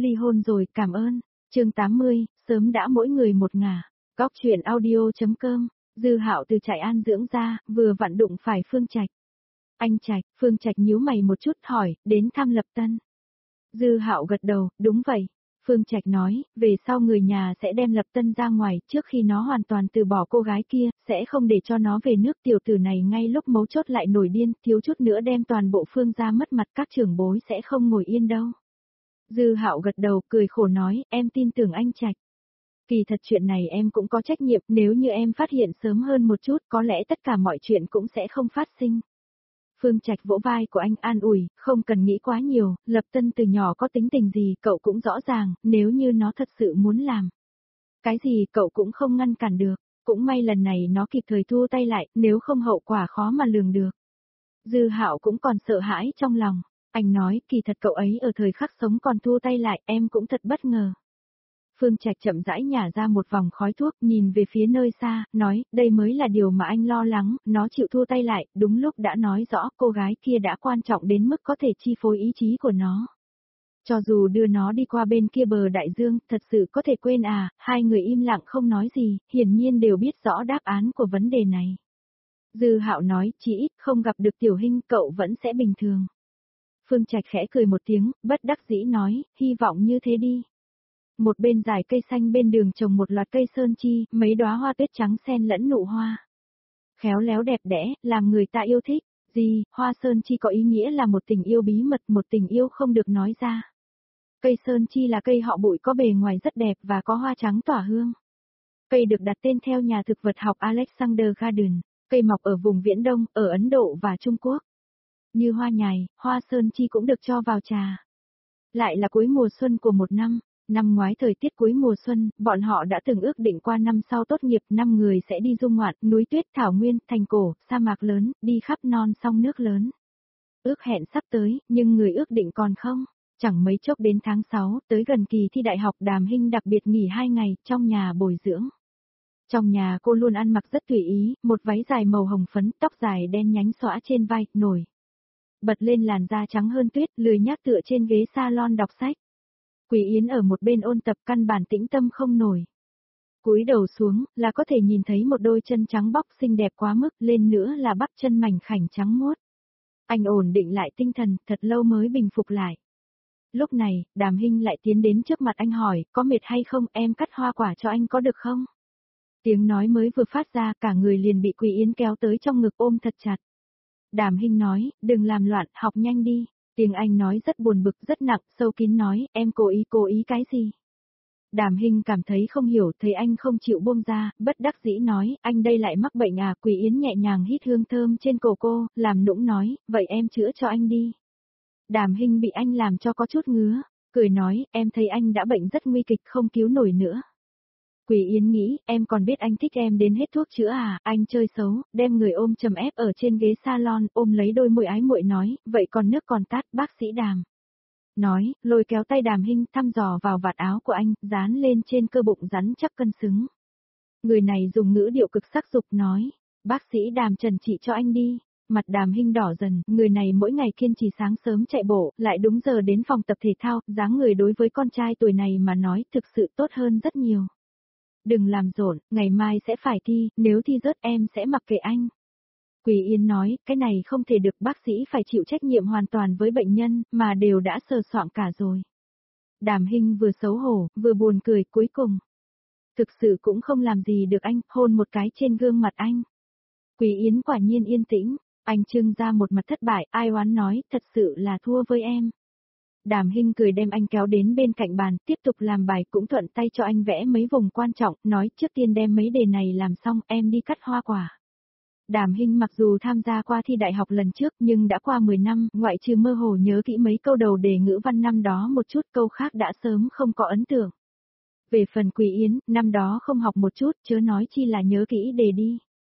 ly hôn rồi, cảm ơn. Chương 80, sớm đã mỗi người một ngả. Góc truyện audio.com. Dư Hạo từ trại an dưỡng ra, vừa vặn đụng phải Phương Trạch. Anh Trạch, Phương Trạch nhíu mày một chút hỏi, đến thăm Lập Tân. Dư Hạo gật đầu, đúng vậy. Phương Trạch nói, về sau người nhà sẽ đem Lập Tân ra ngoài, trước khi nó hoàn toàn từ bỏ cô gái kia, sẽ không để cho nó về nước. Tiểu tử này ngay lúc mấu chốt lại nổi điên, thiếu chút nữa đem toàn bộ Phương gia mất mặt, các trưởng bối sẽ không ngồi yên đâu. Dư Hạo gật đầu, cười khổ nói, em tin tưởng anh Trạch. Kỳ thật chuyện này em cũng có trách nhiệm, nếu như em phát hiện sớm hơn một chút, có lẽ tất cả mọi chuyện cũng sẽ không phát sinh. Phương Trạch vỗ vai của anh an ủi, không cần nghĩ quá nhiều, Lập Tân từ nhỏ có tính tình gì cậu cũng rõ ràng, nếu như nó thật sự muốn làm. Cái gì cậu cũng không ngăn cản được, cũng may lần này nó kịp thời thu tay lại, nếu không hậu quả khó mà lường được. Dư Hạo cũng còn sợ hãi trong lòng, anh nói kỳ thật cậu ấy ở thời khắc sống còn thu tay lại, em cũng thật bất ngờ. Phương Trạch chậm rãi nhả ra một vòng khói thuốc, nhìn về phía nơi xa, nói, đây mới là điều mà anh lo lắng, nó chịu thua tay lại, đúng lúc đã nói rõ cô gái kia đã quan trọng đến mức có thể chi phối ý chí của nó. Cho dù đưa nó đi qua bên kia bờ đại dương, thật sự có thể quên à, hai người im lặng không nói gì, hiển nhiên đều biết rõ đáp án của vấn đề này. Dư Hạo nói, chỉ ít không gặp được Tiểu Hinh cậu vẫn sẽ bình thường. Phương Trạch khẽ cười một tiếng, bất đắc dĩ nói, hy vọng như thế đi. Một bên dải cây xanh bên đường trồng một loạt cây sơn chi, mấy đóa hoa tuyết trắng xen lẫn nụ hoa. Khéo léo đẹp đẽ, làm người ta yêu thích. Gì, hoa sơn chi có ý nghĩa là một tình yêu bí mật, một tình yêu không được nói ra. Cây sơn chi là cây họ bụi có bề ngoài rất đẹp và có hoa trắng tỏa hương. Cây được đặt tên theo nhà thực vật học Alexander Garden, cây mọc ở vùng Viễn Đông, ở Ấn Độ và Trung Quốc. Như hoa nhài, hoa sơn chi cũng được cho vào trà. Lại là cuối mùa xuân của một năm. Năm ngoái thời tiết cuối mùa xuân, bọn họ đã từng ước định qua năm sau tốt nghiệp 5 người sẽ đi du ngoạn, núi tuyết, thảo nguyên, thành cổ, sa mạc lớn, đi khắp non sông nước lớn. Ước hẹn sắp tới, nhưng người ước định còn không. Chẳng mấy chốc đến tháng 6, tới gần kỳ thi đại học Đàm Hinh đặc biệt nghỉ 2 ngày, trong nhà bồi dưỡng. Trong nhà cô luôn ăn mặc rất tùy ý, một váy dài màu hồng phấn, tóc dài đen nhánh xõa trên vai, nổi bật lên làn da trắng hơn tuyết, lười nhác tựa trên ghế salon đọc sách. Quỷ Yến ở một bên ôn tập căn bản tĩnh tâm không nổi. Cúi đầu xuống, là có thể nhìn thấy một đôi chân trắng bóc xinh đẹp quá mức, lên nữa là bắp chân mảnh khảnh trắng muốt. Anh ổn định lại tinh thần, thật lâu mới bình phục lại. Lúc này, Đàm Hinh lại tiến đến trước mặt anh hỏi, có mệt hay không, em cắt hoa quả cho anh có được không? Tiếng nói mới vừa phát ra, cả người liền bị Quỷ Yến kéo tới trong ngực ôm thật chặt. Đàm Hinh nói, đừng làm loạn, học nhanh đi. Tiếng Anh nói rất buồn bực, rất nặng, sâu kín nói, em cố ý cái gì? Đàm Hinh cảm thấy không hiểu, thấy anh không chịu buông ra, bất đắc dĩ nói, anh đây lại mắc bệnh à? Quỷ Yến nhẹ nhàng hít hương thơm trên cổ cô, làm nũng nói, vậy em chữa cho anh đi. Đàm Hinh bị anh làm cho có chút ngứa, cười nói, em thấy anh đã bệnh rất nguy kịch không cứu nổi nữa. Quỷ Yến nghĩ, em còn biết anh thích em đến hết thuốc chữa à, anh chơi xấu, đem người ôm chầm ép ở trên ghế salon, ôm lấy đôi môi ái muội nói, vậy còn nước còn tát, bác sĩ Đàm. Nói, lôi kéo tay Đàm Hinh thăm dò vào vạt áo của anh, dán lên trên cơ bụng rắn chắc cân xứng. Người này dùng ngữ điệu cực sắc dục nói, bác sĩ Đàm trần trị cho anh đi. Mặt Đàm Hinh đỏ dần, người này mỗi ngày kiên trì sáng sớm chạy bộ, lại đúng giờ đến phòng tập thể thao, dáng người đối với con trai tuổi này mà nói thực sự tốt hơn rất nhiều. Đừng làm rộn, ngày mai sẽ phải thi, nếu thi rớt em sẽ mặc kệ anh. Quỷ Yến nói, cái này không thể được, bác sĩ phải chịu trách nhiệm hoàn toàn với bệnh nhân, mà đều đã sờ soạng cả rồi. Đàm Hinh vừa xấu hổ, vừa buồn cười, cuối cùng. Thực sự cũng không làm gì được anh, hôn một cái trên gương mặt anh. Quỷ Yến quả nhiên yên tĩnh, anh trưng ra một mặt thất bại, ai oán nói, thật sự là thua với em. Đàm Hinh cười đem anh kéo đến bên cạnh bàn, tiếp tục làm bài, cũng thuận tay cho anh vẽ mấy vùng quan trọng, nói trước tiên đem mấy đề này làm xong, em đi cắt hoa quả. Đàm Hinh mặc dù tham gia qua thi đại học lần trước nhưng đã qua 10 năm, ngoại trừ mơ hồ nhớ kỹ mấy câu đầu đề ngữ văn năm đó một chút, câu khác đã sớm không có ấn tượng. Về phần Quỷ Yến, năm đó không học một chút, chớ nói chi là nhớ kỹ đề đi.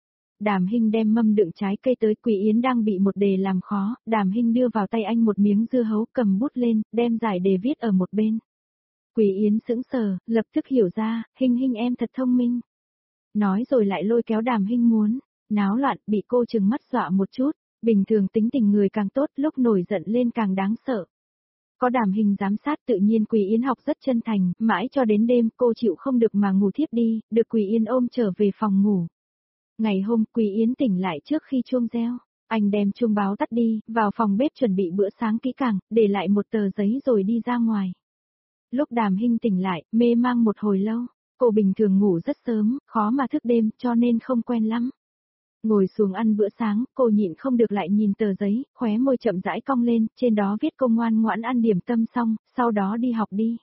Đàm Hinh đem mâm đựng trái cây tới, Quỷ Yến đang bị một đề làm khó, Đàm Hinh đưa vào tay anh một miếng dưa hấu, cầm bút lên, đem giải đề viết ở một bên. Quỷ Yến sững sờ, lập tức hiểu ra, Hinh em thật thông minh. Nói rồi lại lôi kéo Đàm Hinh muốn náo loạn, bị cô trừng mắt dọa một chút, bình thường tính tình người càng tốt, lúc nổi giận lên càng đáng sợ. Có Đàm Hình giám sát tự nhiên Quỳ Yến học rất chân thành, mãi cho đến đêm cô chịu không được mà ngủ thiếp đi, được Quỳ Yến ôm trở về phòng ngủ. Ngày hôm Quỳ Yến tỉnh lại trước khi chuông reo, anh đem chuông báo tắt đi, vào phòng bếp chuẩn bị bữa sáng kỹ càng, để lại một tờ giấy rồi đi ra ngoài. Lúc Đàm Hinh tỉnh lại, mê mang một hồi lâu, cô bình thường ngủ rất sớm, khó mà thức đêm cho nên không quen lắm. Ngồi xuống ăn bữa sáng, cô nhịn không được lại nhìn tờ giấy, khóe môi chậm rãi cong lên, trên đó viết cô ngoan ngoãn ăn điểm tâm xong, sau đó đi học đi.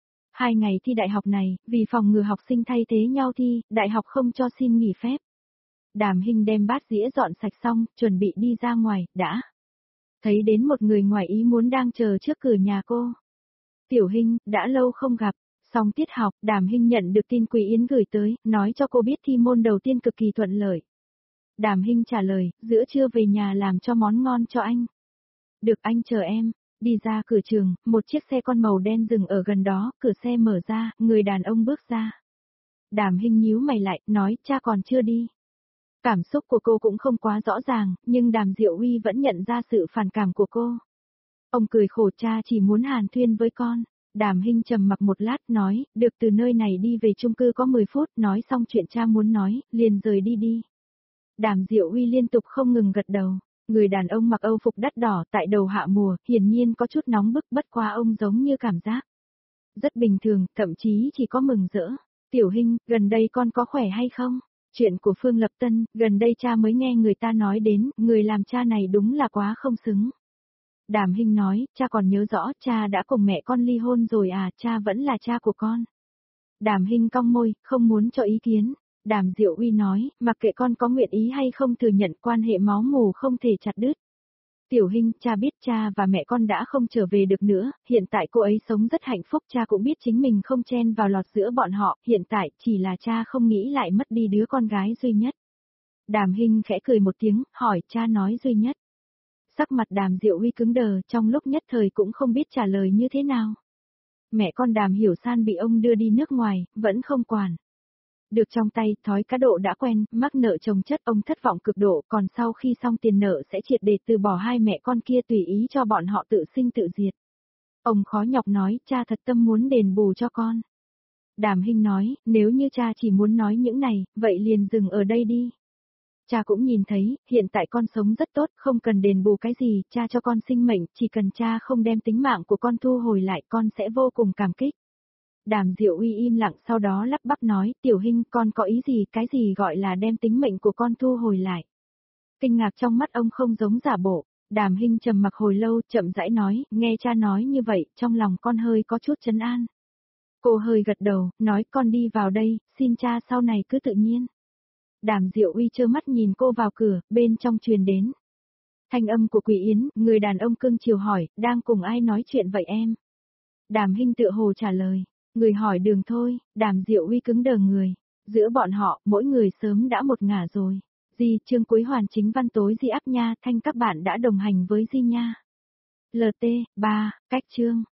2 ngày thi đại học này, vì phòng ngừa học sinh thay thế nhau thi, đại học không cho xin nghỉ phép. Đàm Hinh đem bát dĩa dọn sạch xong, chuẩn bị đi ra ngoài, đã thấy đến một người ngoài ý muốn đang chờ trước cửa nhà cô. Tiểu Hinh, đã lâu không gặp. Xong tiết học, Đàm Hinh nhận được tin Quỳ Yến gửi tới, nói cho cô biết thi môn đầu tiên cực kỳ thuận lợi. Đàm Hinh trả lời, giữa trưa về nhà làm cho món ngon cho anh. Được, anh chờ em. Đi ra cửa trường, một chiếc xe con màu đen dừng ở gần đó, cửa xe mở ra, người đàn ông bước ra. Đàm Hinh nhíu mày lại, nói, cha còn chưa đi. Cảm xúc của cô cũng không quá rõ ràng, nhưng Đàm Diệu Huy vẫn nhận ra sự phản cảm của cô. Ông cười khổ, cha chỉ muốn hàn thuyên với con. Đàm Hinh trầm mặc một lát, nói, được, từ nơi này đi về chung cư có 10 phút, nói xong chuyện cha muốn nói, liền rời đi. Đàm Diệu Huy liên tục không ngừng gật đầu. Người đàn ông mặc âu phục đắt đỏ tại đầu hạ mùa, hiển nhiên có chút nóng bức, bất quá ông giống như cảm giác rất bình thường, thậm chí chỉ có mừng rỡ. Tiểu Hinh, gần đây con có khỏe hay không? Chuyện của Phương Lập Tân, gần đây cha mới nghe người ta nói đến, người làm cha này đúng là quá không xứng. Đàm Hinh nói, cha còn nhớ rõ, cha đã cùng mẹ con ly hôn rồi à, cha vẫn là cha của con. Đàm Hinh cong môi, không muốn cho ý kiến. Đàm Diệu Uy nói, mặc kệ con có nguyện ý hay không thừa nhận, quan hệ máu mủ không thể chặt đứt. Tiểu Hinh, cha biết cha và mẹ con đã không trở về được nữa, hiện tại cô ấy sống rất hạnh phúc, cha cũng biết chính mình không chen vào lọt giữa bọn họ, hiện tại chỉ là cha không nghĩ lại mất đi đứa con gái duy nhất. Đàm Hinh khẽ cười một tiếng, hỏi, cha nói duy nhất. Sắc mặt Đàm Diệu Huy cứng đờ, trong lúc nhất thời cũng không biết trả lời như thế nào. Mẹ con Đàm Hiểu San bị ông đưa đi nước ngoài, vẫn không quản được trong tay, thói cá độ đã quen, mắc nợ chồng chất, ông thất vọng cực độ, còn sau khi xong tiền nợ sẽ triệt để từ bỏ hai mẹ con kia, tùy ý cho bọn họ tự sinh tự diệt. Ông khó nhọc nói, cha thật tâm muốn đền bù cho con. Đàm Hinh nói, nếu như cha chỉ muốn nói những này, vậy liền dừng ở đây đi. Cha cũng nhìn thấy, hiện tại con sống rất tốt, không cần đền bù cái gì, cha cho con sinh mệnh, chỉ cần cha không đem tính mạng của con thu hồi lại, con sẽ vô cùng cảm kích. Đàm Diệu Uy im lặng, sau đó lắp bắp nói, Tiểu Hinh, con có ý gì, cái gì gọi là đem tính mệnh của con thu hồi lại. Kinh ngạc trong mắt ông không giống giả bộ. Đàm Hinh trầm mặc hồi lâu, chậm rãi nói, nghe cha nói như vậy, trong lòng con hơi có chút trấn an. Cô hơi gật đầu, nói, con đi vào đây, xin cha sau này cứ tự nhiên. Đàm Diệu Uy trơ mắt nhìn cô vào cửa, bên trong truyền đến thanh âm của Quỳ Yến, người đàn ông cưng chiều hỏi, đang cùng ai nói chuyện vậy em? Đàm Hinh tựa hồ trả lời, người hỏi đường thôi. Đàm Diệu Uy cứng đờ người, giữa bọn họ, mỗi người sớm đã một ngả rồi. Di, chương cuối hoàn chính văn tối Di áp nha, thanh các bạn đã đồng hành với Di nha. LT, 3, cách chương.